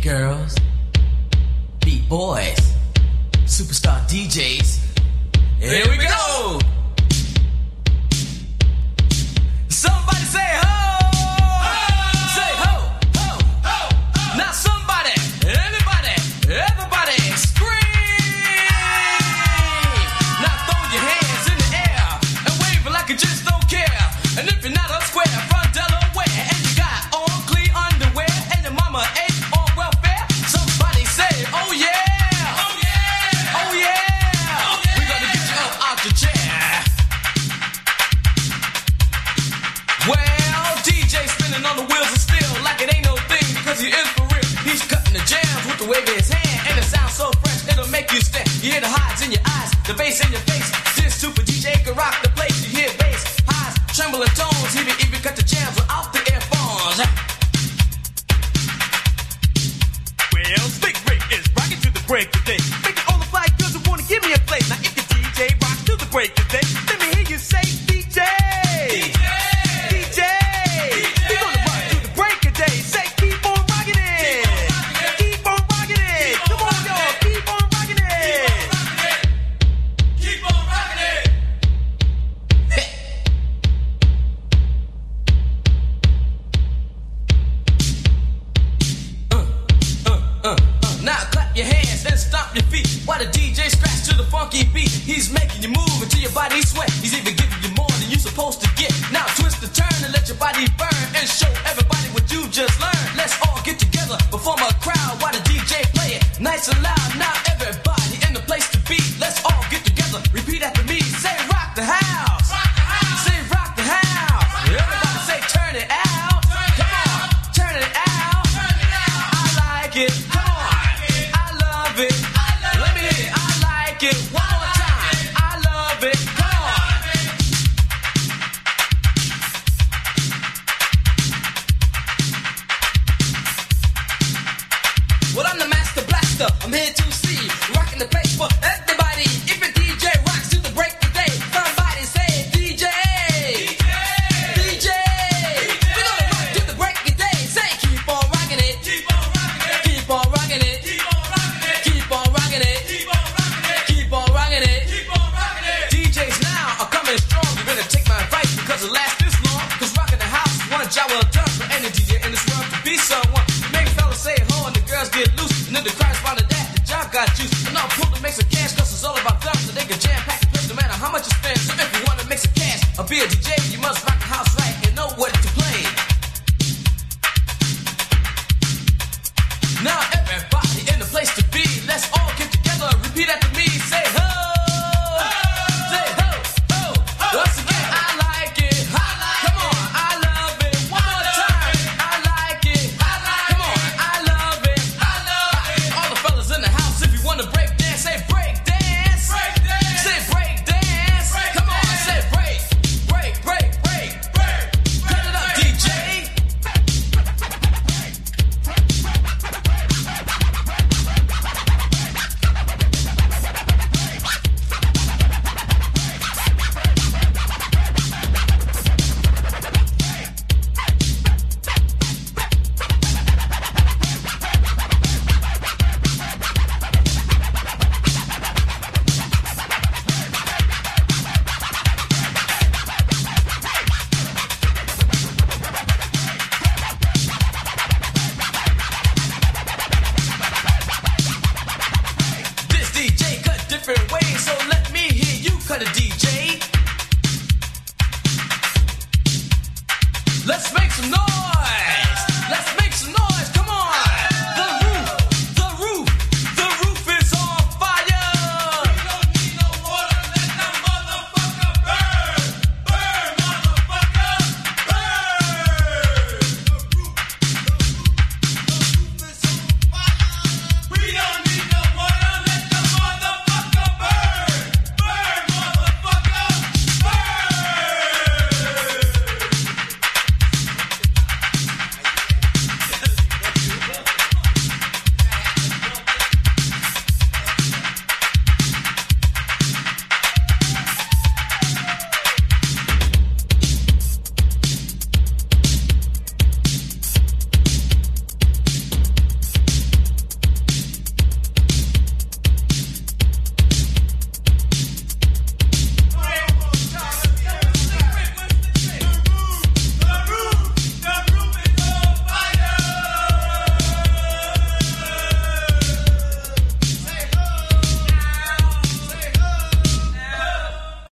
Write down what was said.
girls, beat boys, superstar DJs. Here we go! Somebody say ho! Ho! Say ho! Ho! Ho! Ho! Now somebody, everybody scream! Now throw your hands in the air and wave it like you just don't care. And if you're not up square from Delaware and you got on clean underwear and your mama ain't on welfare, somebody say, oh yeah! Oh yeah! Oh yeah! Oh yeah! We're gonna get you up out your chair. Well, DJ spinning on the wheels of steel like it ain't no thing because he is for real. He's cutting the jams with the wave of his hand and it sounds so fresh it'll make you stare. You hear the highs in your eyes, the bass in your face. This super DJ can rock the place. You hear bass, highs, trembling tones. He even cut the jams without the earphones. Well, Stick Rick is rocking to the break of day. Making all the fly girls who wanna give me a play. Now if the DJ rocks to the break of day, let me hear you say DJ. DJ. DJ. We're gonna rock to the break of day. Say keep on rocking it. Keep on rocking it. Come on, y'all. Keep on rocking it. Keep on rocking it. Now clap your hands and stomp your feet while the DJ scratch to the funky beat. He's making you move until your body sweat. He's even giving you more than you're supposed to get. Now twist the turn and let your body burn and show everybody what you just learned. Let's all get together, perform a crowd while the DJ play it nice and loud. Now everybody in the place to be. Let's all get together. Repeat after me. Say rock the house. Rock the house. Say rock the house. Everybody say turn it out. Come on, turn it out. I like it. Come on. I love it. Let me hear it. I like it. One more time. I love it. Come on. Well, I'm the master blaster. I'm here to see. Rocking the place for everybody. If a DJ rocks to the break of day, somebody say DJ. DJ. We're gonna rock to the break of day. Say keep on rocking it. Keep on rocking it. Keep on rocking it. Keep on rocking it. Keep on rocking it. Keep on rocking it. DJs now are coming strong. You're gonna take my advice because it lasts this long. Cause rocking the house is one job well done for any DJ in this world to be someone. Make fellas say ho and the girls get loose. And then the crowd respond to that. The job got juice. And now pull to make some cash cause it's all about them. So they can jam pack the place no matter how much you spend. So if you wanna make some cash or be a DJ, you must rock the house right and know what to play. Now everybody in the place to be. Let's all get together. Repeat after me. Say ho. Say ho. Ho. Once again, I like it. Come on, I love it. One more time. I like it. Come on, I love it. All the fellas in the house, if you wanna break dance, say break dance. Say break dance. Come on, say break. Cut it up, DJ. This DJ cut different ways, so let me hear you cut a DJ. Let's make some noise.